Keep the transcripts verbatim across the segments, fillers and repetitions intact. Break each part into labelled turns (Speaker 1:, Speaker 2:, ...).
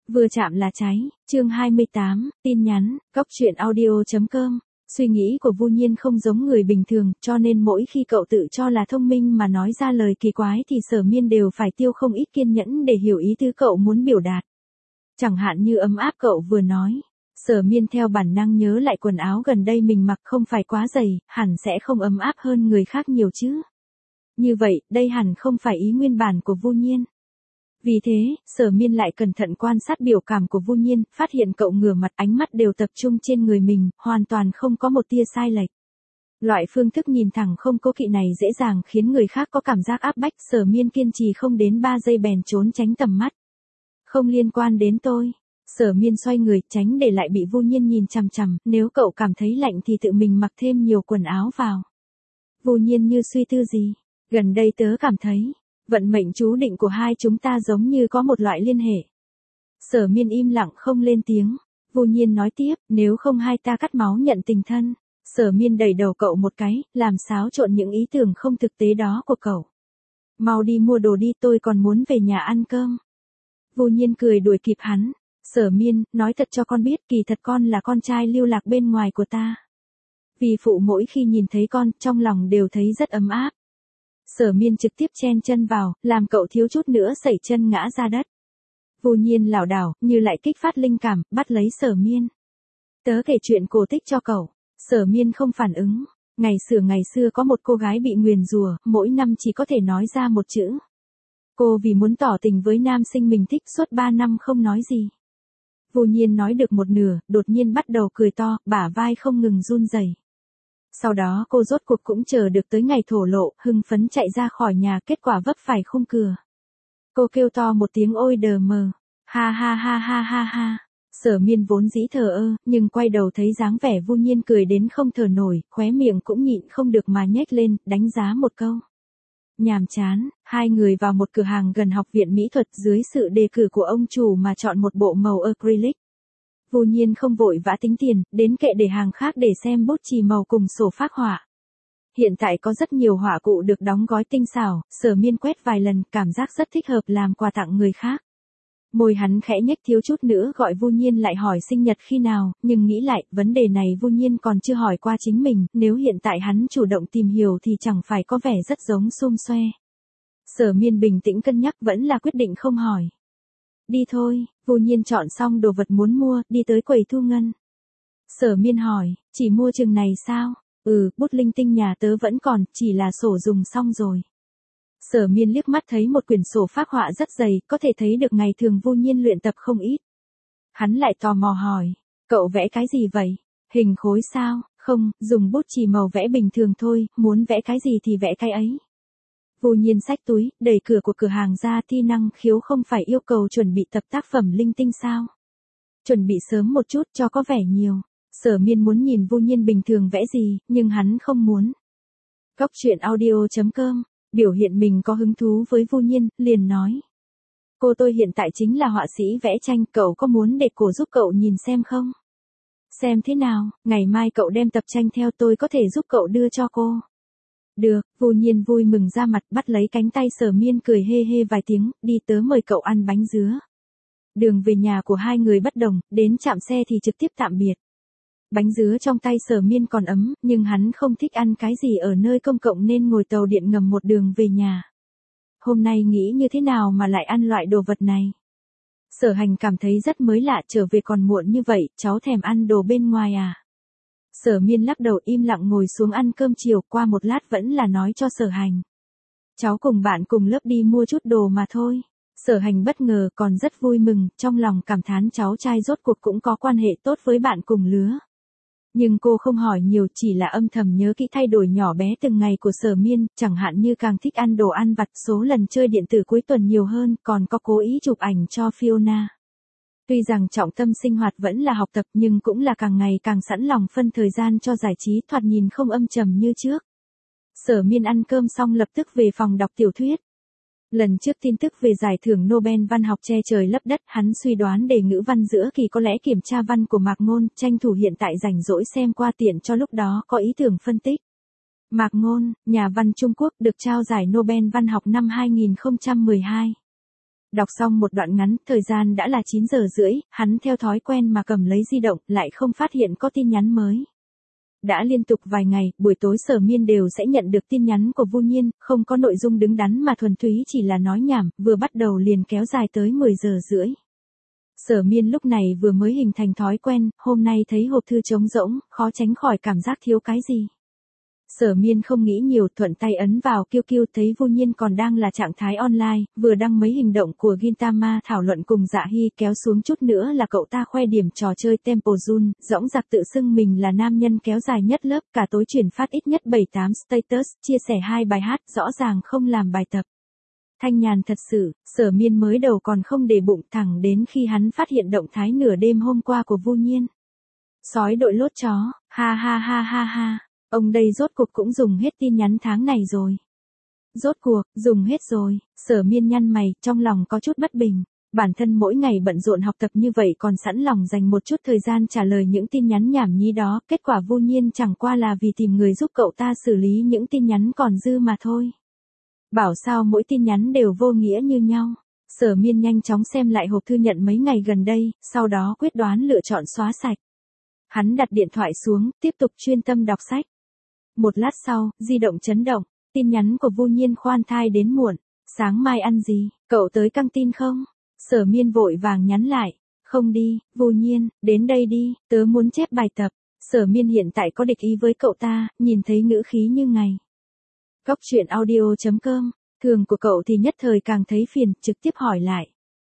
Speaker 1: Vừa chạm là cháy, chương hai mươi tám, tin nhắn, góc chuyện audio.com. Suy nghĩ của Vu Nhiên không giống người bình thường, cho nên mỗi khi cậu tự cho là thông minh mà nói ra lời kỳ quái thì Sở Miên đều phải tiêu không ít kiên nhẫn để hiểu ý tứ cậu muốn biểu đạt. Chẳng hạn như ấm áp cậu vừa nói. Sở Miên theo bản năng nhớ lại quần áo gần đây mình mặc không phải quá dày, hẳn sẽ không ấm áp hơn người khác nhiều chứ. Như vậy, đây hẳn không phải ý nguyên bản của Vu Nhiên. Vì thế, Sở Miên lại cẩn thận quan sát biểu cảm của Vu Nhiên, phát hiện cậu ngửa mặt ánh mắt đều tập trung trên người mình, hoàn toàn không có một tia sai lệch. Loại phương thức nhìn thẳng không cố kỵ này dễ dàng khiến người khác có cảm giác áp bách. Sở Miên kiên trì không đến ba giây bèn trốn tránh tầm mắt. Không liên quan đến tôi. Sở Miên xoay người tránh để lại bị Vu Nhiên nhìn chằm chằm, nếu cậu cảm thấy lạnh thì tự mình mặc thêm nhiều quần áo vào. Vu Nhiên như suy tư gì. Gần đây tớ cảm thấy, vận mệnh chú định của hai chúng ta giống như có một loại liên hệ. Sở Miên im lặng không lên tiếng. Vu Nhiên nói tiếp, nếu không hai ta cắt máu nhận tình thân. Sở Miên đẩy đầu cậu một cái, làm xáo trộn những ý tưởng không thực tế đó của cậu. Mau đi mua đồ đi, tôi còn muốn về nhà ăn cơm. Vu Nhiên cười đuổi kịp hắn. Sở Miên, nói thật cho con biết, kỳ thật con là con trai lưu lạc bên ngoài của ta. Vì phụ mỗi khi nhìn thấy con, trong lòng đều thấy rất ấm áp. Sở Miên trực tiếp chen chân vào, làm cậu thiếu chút nữa sẩy chân ngã ra đất. Vu Nhiên lảo đảo, như lại kích phát linh cảm, bắt lấy Sở Miên. Tớ kể chuyện cổ tích cho cậu. Sở Miên không phản ứng. Ngày xưa ngày xưa có một cô gái bị nguyền rủa, mỗi năm chỉ có thể nói ra một chữ. Cô vì muốn tỏ tình với nam sinh mình thích suốt ba năm không nói gì. Vu Nhiên nói được một nửa, đột nhiên bắt đầu cười to, bả vai không ngừng run rẩy. Sau đó cô rốt cuộc cũng chờ được tới ngày thổ lộ, hưng phấn chạy ra khỏi nhà, kết quả vấp phải khung cửa. Cô kêu to một tiếng ôi đờ mờ, ha ha ha ha ha ha. Sở Miên vốn dĩ thờ ơ, nhưng quay đầu thấy dáng vẻ Vu Nhiên cười đến không thở nổi, khóe miệng cũng nhịn không được mà nhếch lên, đánh giá một câu. Nhàm chán. Hai người vào một cửa hàng gần học viện mỹ thuật, dưới sự đề cử của ông chủ mà chọn một bộ màu acrylic. Vu Nhiên không vội vã tính tiền, đến kệ để hàng khác để xem bút chì màu cùng sổ phác họa. Hiện tại có rất nhiều họa cụ được đóng gói tinh xảo, Sở Miên quét vài lần, cảm giác rất thích hợp làm quà tặng người khác. Môi hắn khẽ nhếch, thiếu chút nữa gọi Vu Nhiên lại hỏi sinh nhật khi nào, nhưng nghĩ lại, vấn đề này Vu Nhiên còn chưa hỏi qua chính mình, nếu hiện tại hắn chủ động tìm hiểu thì chẳng phải có vẻ rất giống xum xoe. Sở Miên bình tĩnh cân nhắc, vẫn là quyết định không hỏi. Đi thôi. Vu Nhiên chọn xong đồ vật muốn mua, đi tới quầy thu ngân. Sở Miên hỏi, chỉ mua chừng này sao? Ừ, bút linh tinh nhà tớ vẫn còn, chỉ là sổ dùng xong rồi. Sở Miên liếc mắt thấy một quyển sổ phác họa rất dày, có thể thấy được ngày thường Vu Nhiên luyện tập không ít. Hắn lại tò mò hỏi, cậu vẽ cái gì vậy? Hình khối sao? Không, dùng bút chì màu vẽ bình thường thôi, muốn vẽ cái gì thì vẽ cái ấy. Vu Nhiên xách túi, đẩy cửa của cửa hàng ra, thi năng khiếu không phải yêu cầu chuẩn bị tập tác phẩm linh tinh sao? Chuẩn bị sớm một chút cho có vẻ nhiều. Sở Miên muốn nhìn Vu Nhiên bình thường vẽ gì, nhưng hắn không muốn. Góc chuyện audio.com, biểu hiện mình có hứng thú với Vu Nhiên, liền nói. Cô tôi hiện tại chính là họa sĩ vẽ tranh, cậu có muốn để cô giúp cậu nhìn xem không? Xem thế nào, ngày mai cậu đem tập tranh theo, tôi có thể giúp cậu đưa cho cô. Được. Vu Nhiên vui mừng ra mặt, bắt lấy cánh tay Sở Miên cười hê hê vài tiếng, đi, tớ mời cậu ăn bánh dứa. Đường về nhà của hai người bất đồng, đến trạm xe thì trực tiếp tạm biệt. Bánh dứa trong tay Sở Miên còn ấm, nhưng hắn không thích ăn cái gì ở nơi công cộng nên ngồi tàu điện ngầm một đường về nhà. Hôm nay nghĩ như thế nào mà lại ăn loại đồ vật này? Sở Hành cảm thấy rất mới lạ, trở về còn muộn như vậy, cháu thèm ăn đồ bên ngoài à? Sở Miên lắc đầu, im lặng ngồi xuống ăn cơm chiều, qua một lát vẫn là nói cho Sở Hành. Cháu cùng bạn cùng lớp đi mua chút đồ mà thôi. Sở Hành bất ngờ còn rất vui mừng, trong lòng cảm thán cháu trai rốt cuộc cũng có quan hệ tốt với bạn cùng lứa. Nhưng cô không hỏi nhiều, chỉ là âm thầm nhớ kỹ thay đổi nhỏ bé từng ngày của Sở Miên, chẳng hạn như càng thích ăn đồ ăn vặt, số lần chơi điện tử cuối tuần nhiều hơn, còn có cố ý chụp ảnh cho Fiona. Tuy rằng trọng tâm sinh hoạt vẫn là học tập nhưng cũng là càng ngày càng sẵn lòng phân thời gian cho giải trí, thoạt nhìn không âm trầm như trước. Sở Miên ăn cơm xong lập tức về phòng đọc tiểu thuyết. Lần trước tin tức về giải thưởng Nobel văn học che trời lấp đất, hắn suy đoán đề ngữ văn giữa kỳ có lẽ kiểm tra văn của Mạc Ngôn, tranh thủ hiện tại rảnh rỗi xem qua tiện cho lúc đó có ý tưởng phân tích. Mạc Ngôn, nhà văn Trung Quốc, được trao giải Nobel văn học năm hai nghìn không trăm mười hai. Đọc xong một đoạn ngắn, thời gian đã là chín giờ rưỡi, hắn theo thói quen mà cầm lấy di động, lại không phát hiện có tin nhắn mới. Đã liên tục vài ngày, buổi tối Sở Miên đều sẽ nhận được tin nhắn của Vu Nhiên, không có nội dung đứng đắn mà thuần túy chỉ là nói nhảm, vừa bắt đầu liền kéo dài tới mười giờ rưỡi. Sở Miên lúc này vừa mới hình thành thói quen, hôm nay thấy hộp thư trống rỗng, khó tránh khỏi cảm giác thiếu cái gì. Sở Miên không nghĩ nhiều, thuận tay ấn vào Q Q, thấy Vu Nhiên còn đang là trạng thái online, vừa đăng mấy hành động của Gintama thảo luận cùng Dạ Hy, kéo xuống chút nữa là cậu ta khoe điểm trò chơi Temple Run, dõng dạc tự xưng mình là nam nhân kéo dài nhất lớp, cả tối chuyển phát ít nhất bảy tám status, chia sẻ hai bài hát, rõ ràng không làm bài tập. Thanh nhàn thật sự, Sở Miên mới đầu còn không để bụng, thẳng đến khi hắn phát hiện động thái nửa đêm hôm qua của Vu Nhiên. Sói đội lốt chó, ha ha ha ha ha. Ông đây rốt cuộc cũng dùng hết tin nhắn tháng này rồi. Rốt cuộc, dùng hết rồi, Sở Miên nhăn mày, trong lòng có chút bất bình. Bản thân mỗi ngày bận rộn học tập như vậy còn sẵn lòng dành một chút thời gian trả lời những tin nhắn nhảm nhí đó, kết quả Vu Nhiên chẳng qua là vì tìm người giúp cậu ta xử lý những tin nhắn còn dư mà thôi. Bảo sao mỗi tin nhắn đều vô nghĩa như nhau. Sở Miên nhanh chóng xem lại hộp thư nhận mấy ngày gần đây, sau đó quyết đoán lựa chọn xóa sạch. Hắn đặt điện thoại xuống, tiếp tục chuyên tâm đọc sách. Một lát sau, di động chấn động, tin nhắn của Vu Nhiên khoan thai đến muộn, sáng mai ăn gì, cậu tới căng tin không? Sở Miên vội vàng nhắn lại, không đi, Vu Nhiên, đến đây đi, tớ muốn chép bài tập. Sở Miên hiện tại có địch ý với cậu ta, nhìn thấy ngữ khí như ngày. Góc truyện audio chấm com, thường của cậu thì nhất thời càng thấy phiền, trực tiếp hỏi lại.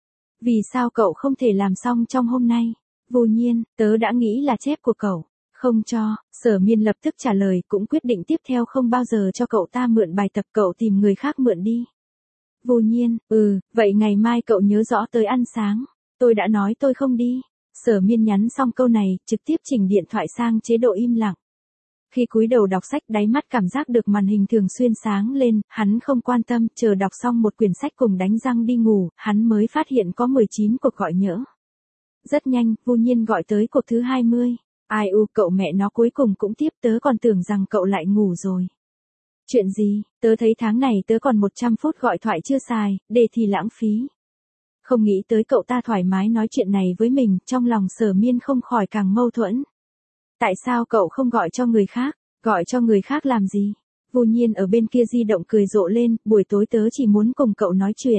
Speaker 1: Vì sao cậu không thể làm xong trong hôm nay? Vu Nhiên, tớ đã nghĩ là chép của cậu. Không cho, Sở Miên lập tức trả lời, cũng quyết định tiếp theo không bao giờ cho cậu ta mượn bài tập, cậu tìm người khác mượn đi. Vu Nhiên, ừ, vậy ngày mai cậu nhớ rõ tới ăn sáng. Tôi đã nói tôi không đi. Sở Miên nhắn xong câu này, trực tiếp chỉnh điện thoại sang chế độ im lặng. Khi cúi đầu đọc sách, đáy mắt cảm giác được màn hình thường xuyên sáng lên, hắn không quan tâm, chờ đọc xong một quyển sách cùng đánh răng đi ngủ, hắn mới phát hiện có mười chín cuộc gọi nhỡ. Rất nhanh, Vu Nhiên gọi tới cuộc thứ hai mươi. Ai u, cậu mẹ nó cuối cùng cũng tiếp, tớ còn tưởng rằng cậu lại ngủ rồi. Chuyện gì, tớ thấy tháng này tớ còn một trăm phút gọi thoại chưa xài, để thì lãng phí. Không nghĩ tới cậu ta thoải mái nói chuyện này với mình, trong lòng Sở Miên không khỏi càng mâu thuẫn. Tại sao cậu không gọi cho người khác, gọi cho người khác làm gì? Vu Nhiên ở bên kia di động cười rộ lên, buổi tối tớ chỉ muốn cùng cậu nói chuyện.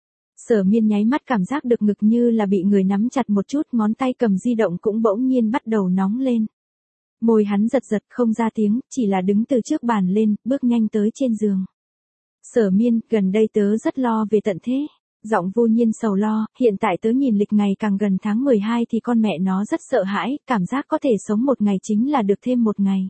Speaker 1: Sở Miên nháy mắt cảm giác được ngực như là bị người nắm chặt một chút, ngón tay cầm di động cũng bỗng nhiên bắt đầu nóng lên. Môi hắn giật giật không ra tiếng, chỉ là đứng từ trước bàn lên, bước nhanh tới trên giường. Sở Miên, gần đây tớ rất lo về tận thế. Giọng Vu Nhiên sầu lo, hiện tại tớ nhìn lịch ngày càng gần tháng mười hai thì con mẹ nó rất sợ hãi, cảm giác có thể sống một ngày chính là được thêm một ngày.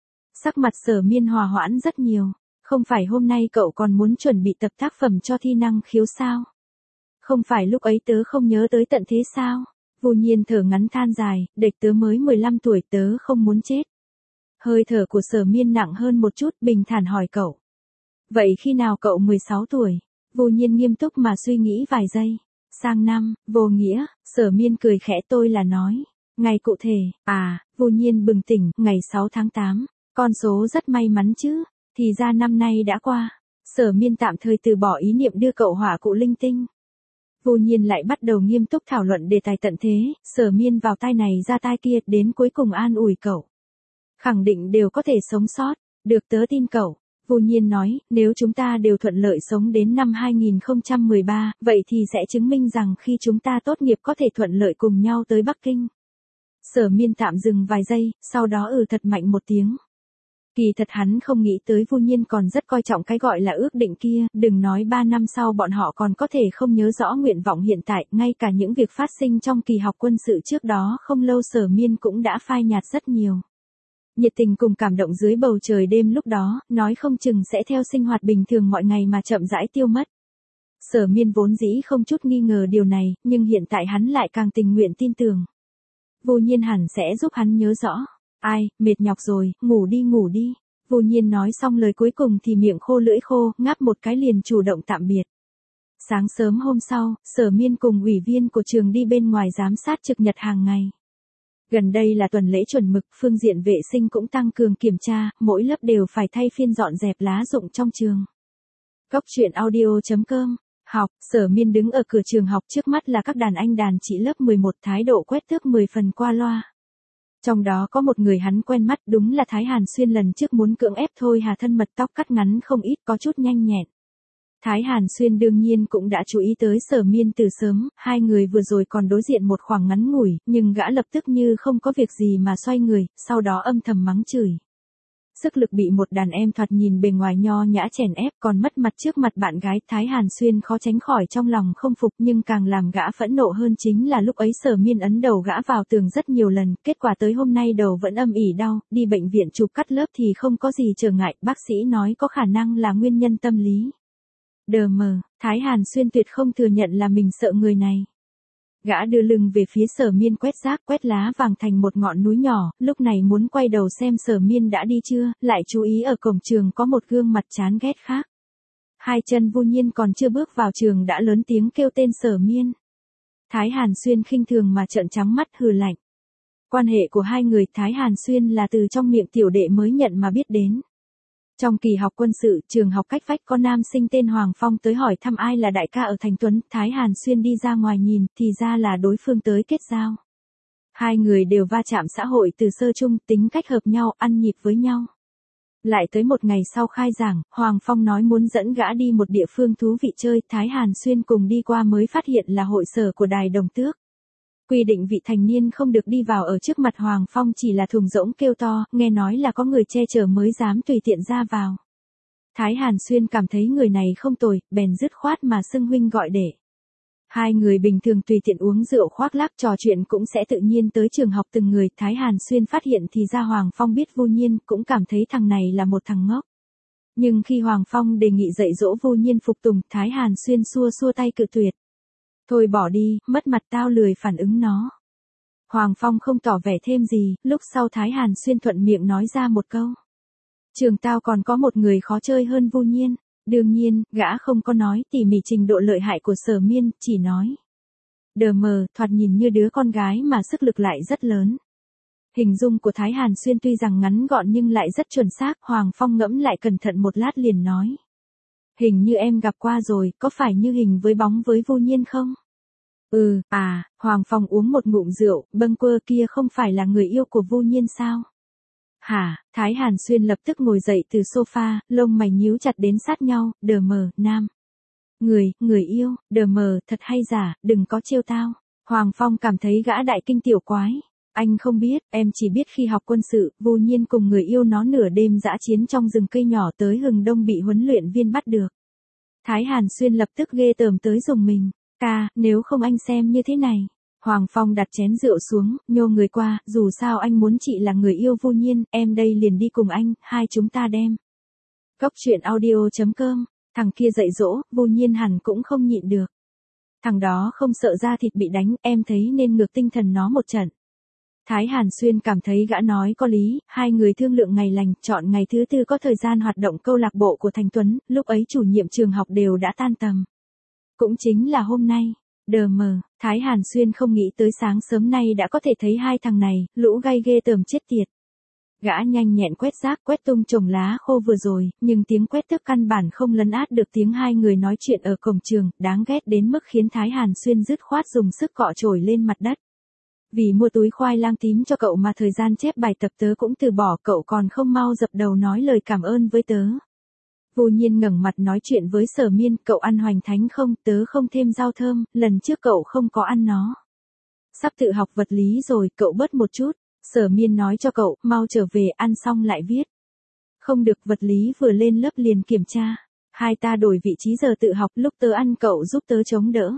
Speaker 1: Sắc mặt Sở Miên hòa hoãn rất nhiều, không phải hôm nay cậu còn muốn chuẩn bị tập tác phẩm cho thi năng khiếu sao? Không phải lúc ấy tớ không nhớ tới tận thế sao? Vu Nhiên thở ngắn than dài, địch tớ mới mười lăm tuổi, tớ không muốn chết. Hơi thở của Sở Miên nặng hơn một chút, bình thản hỏi cậu. Vậy khi nào cậu mười sáu tuổi? Vu Nhiên nghiêm túc mà suy nghĩ vài giây. Sang năm, vô nghĩa, Sở Miên cười khẽ, tôi là nói. Ngày cụ thể, à, Vu Nhiên bừng tỉnh, ngày sáu tháng tám. Con số rất may mắn chứ, thì ra năm nay đã qua. Sở Miên tạm thời từ bỏ ý niệm đưa cậu hỏa cụ linh tinh. Vu Nhiên lại bắt đầu nghiêm túc thảo luận đề tài tận thế, Sở Miên vào tai này ra tai kia, đến cuối cùng an ủi cậu. Khẳng định đều có thể sống sót, được tớ tin cậu. Vu Nhiên nói, nếu chúng ta đều thuận lợi sống đến năm hai nghìn không trăm mười ba, vậy thì sẽ chứng minh rằng khi chúng ta tốt nghiệp có thể thuận lợi cùng nhau tới Bắc Kinh. Sở Miên tạm dừng vài giây, sau đó ừ thật mạnh một tiếng. Kỳ thật hắn không nghĩ tới Vu Nhiên còn rất coi trọng cái gọi là ước định kia, đừng nói ba năm sau bọn họ còn có thể không nhớ rõ nguyện vọng hiện tại, ngay cả những việc phát sinh trong kỳ học quân sự trước đó không lâu Sở Miên cũng đã phai nhạt rất nhiều. Nhiệt tình cùng cảm động dưới bầu trời đêm lúc đó, nói không chừng sẽ theo sinh hoạt bình thường mọi ngày mà chậm rãi tiêu mất. Sở Miên vốn dĩ không chút nghi ngờ điều này, nhưng hiện tại hắn lại càng tình nguyện tin tưởng. Vu Nhiên hẳn sẽ giúp hắn nhớ rõ. Ai, mệt nhọc rồi, ngủ đi ngủ đi. Vu Nhiên nói xong lời cuối cùng thì miệng khô lưỡi khô, ngáp một cái liền chủ động tạm biệt. Sáng sớm hôm sau, Sở Miên cùng ủy viên của trường đi bên ngoài giám sát trực nhật hàng ngày. Gần đây là tuần lễ chuẩn mực, phương diện vệ sinh cũng tăng cường kiểm tra, mỗi lớp đều phải thay phiên dọn dẹp lá rụng trong trường. Góc truyện audio chấm com Học, Sở Miên đứng ở cửa trường học, trước mắt là các đàn anh đàn chị lớp mười một, thái độ quét tước mười phần qua loa. Trong đó có một người hắn quen mắt, đúng là Thái Hàn Xuyên lần trước muốn cưỡng ép Thôi Hà thân mật, tóc cắt ngắn không ít, có chút nhanh nhẹn. Thái Hàn Xuyên đương nhiên cũng đã chú ý tới Sở Miên từ sớm, hai người vừa rồi còn đối diện một khoảng ngắn ngủi, nhưng gã lập tức như không có việc gì mà xoay người, sau đó âm thầm mắng chửi. Sức lực bị một đàn em thoạt nhìn bề ngoài nho nhã chèn ép, còn mất mặt trước mặt bạn gái, Thái Hàn Xuyên khó tránh khỏi trong lòng không phục, nhưng càng làm gã phẫn nộ hơn chính là lúc ấy Sở Miên ấn đầu gã vào tường rất nhiều lần, kết quả tới hôm nay đầu vẫn âm ỉ đau, đi bệnh viện chụp cắt lớp thì không có gì trở ngại, bác sĩ nói có khả năng là nguyên nhân tâm lý. Đờ mờ, Thái Hàn Xuyên tuyệt không thừa nhận là mình sợ người này. Gã đưa lưng về phía Sở Miên, quét rác quét lá vàng thành một ngọn núi nhỏ, lúc này muốn quay đầu xem Sở Miên đã đi chưa, lại chú ý ở cổng trường có một gương mặt chán ghét khác. Hai chân Vu Nhiên còn chưa bước vào trường đã lớn tiếng kêu tên Sở Miên. Thái Hàn Xuyên khinh thường mà trợn trắng mắt hừ lạnh. Quan hệ của hai người Thái Hàn Xuyên là từ trong miệng tiểu đệ mới nhận mà biết đến. Trong kỳ học quân sự, trường học cách vách có nam sinh tên Hoàng Phong tới hỏi thăm ai là đại ca ở Thành Tuấn, Thái Hàn Xuyên đi ra ngoài nhìn, thì ra là đối phương tới kết giao. Hai người đều va chạm xã hội từ sơ chung, tính cách hợp nhau, ăn nhịp với nhau. Lại tới một ngày sau khai giảng, Hoàng Phong nói muốn dẫn gã đi một địa phương thú vị chơi, Thái Hàn Xuyên cùng đi qua mới phát hiện là hội sở của Đài Đồng Tước. Quy định vị thành niên không được đi vào, ở trước mặt Hoàng Phong chỉ là thùng rỗng kêu to, nghe nói là có người che chở mới dám tùy tiện ra vào. Thái Hàn Xuyên cảm thấy người này không tồi, bèn dứt khoát mà xưng huynh gọi đệ. Hai người bình thường tùy tiện uống rượu khoác lác trò chuyện cũng sẽ tự nhiên tới trường học từng người, Thái Hàn Xuyên phát hiện thì ra Hoàng Phong biết Vu Nhiên, cũng cảm thấy thằng này là một thằng ngốc. Nhưng khi Hoàng Phong đề nghị dạy dỗ Vu Nhiên phục tùng, Thái Hàn Xuyên xua xua tay cự tuyệt. Thôi bỏ đi, mất mặt tao lười phản ứng nó. Hoàng Phong không tỏ vẻ thêm gì, lúc sau Thái Hàn Xuyên thuận miệng nói ra một câu. Trường tao còn có một người khó chơi hơn Vu Nhiên. Đương nhiên, gã không có nói tỉ mỉ trình độ lợi hại của Sở Miên, chỉ nói. Đờ mờ, thoạt nhìn như đứa con gái mà sức lực lại rất lớn. Hình dung của Thái Hàn Xuyên tuy rằng ngắn gọn nhưng lại rất chuẩn xác, Hoàng Phong ngẫm lại cẩn thận một lát liền nói. Hình như em gặp qua rồi, có phải như hình với bóng với Vu Nhiên không? Ừ, à, Hoàng Phong uống một ngụm rượu, bâng quơ, kia không phải là người yêu của Vu Nhiên sao? Hả, Thái Hàn Xuyên lập tức ngồi dậy từ sofa, lông mày nhíu chặt đến sát nhau, đờ mờ, nam. Người, người yêu, đờ mờ, thật hay giả, đừng có trêu tao. Hoàng Phong cảm thấy gã đại kinh tiểu quái. Anh không biết, em chỉ biết khi học quân sự, Vu Nhiên cùng người yêu nó nửa đêm dã chiến trong rừng cây nhỏ tới Hừng Đông bị huấn luyện viên bắt được. Thái Hàn Xuyên lập tức ghê tởm tới dùng mình. Ca, nếu không anh xem như thế này. Hoàng Phong đặt chén rượu xuống, nhô người qua, dù sao anh muốn chị là người yêu Vu Nhiên, em đây liền đi cùng anh, hai chúng ta đem. Cốc truyện audio chấm com, thằng kia dạy dỗ, Vu Nhiên hẳn cũng không nhịn được. Thằng đó không sợ da thịt bị đánh, em thấy nên ngược tinh thần nó một trận. Thái Hàn Xuyên cảm thấy gã nói có lý, hai người thương lượng ngày lành, chọn ngày thứ tư có thời gian hoạt động câu lạc bộ của Thành Tuấn, lúc ấy chủ nhiệm trường học đều đã tan tầm. Cũng chính là hôm nay. Đờ mờ, Thái Hàn Xuyên không nghĩ tới sáng sớm nay đã có thể thấy hai thằng này, lũ gay ghê tởm chết tiệt. Gã nhanh nhẹn quét rác quét tung chồng lá khô vừa rồi, nhưng tiếng quét tước căn bản không lấn át được tiếng hai người nói chuyện ở cổng trường, đáng ghét đến mức khiến Thái Hàn Xuyên dứt khoát dùng sức cọ chổi lên mặt đất. Vì mua túi khoai lang tím cho cậu mà thời gian chép bài tập tớ cũng từ bỏ, cậu còn không mau dập đầu nói lời cảm ơn với tớ. Vu Nhiên ngẩng mặt nói chuyện với Sở Miên, cậu ăn hoành thánh không, tớ không thêm rau thơm, lần trước cậu không có ăn nó. Sắp tự học vật lý rồi, cậu bớt một chút. Sở Miên nói cho cậu, mau trở về ăn xong lại viết. Không được, vật lý vừa lên lớp liền kiểm tra. Hai ta đổi vị trí giờ tự học, lúc tớ ăn cậu giúp tớ chống đỡ.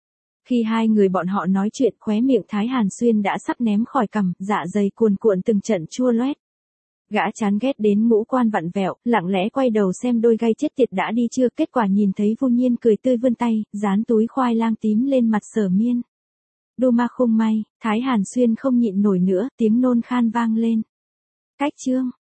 Speaker 1: Khi hai người bọn họ nói chuyện, khóe miệng Thái Hàn Xuyên đã sắp ném khỏi cằm, dạ dày cuồn cuộn từng trận chua loét. Gã chán ghét đến ngũ quan vặn vẹo, lặng lẽ quay đầu xem đôi gay chết tiệt đã đi chưa, kết quả nhìn thấy Vu Nhiên cười tươi vươn tay, dán túi khoai lang tím lên mặt Sở Miên. Đô ma khung may, Thái Hàn Xuyên không nhịn nổi nữa, tiếng nôn khan vang lên. Cách chương.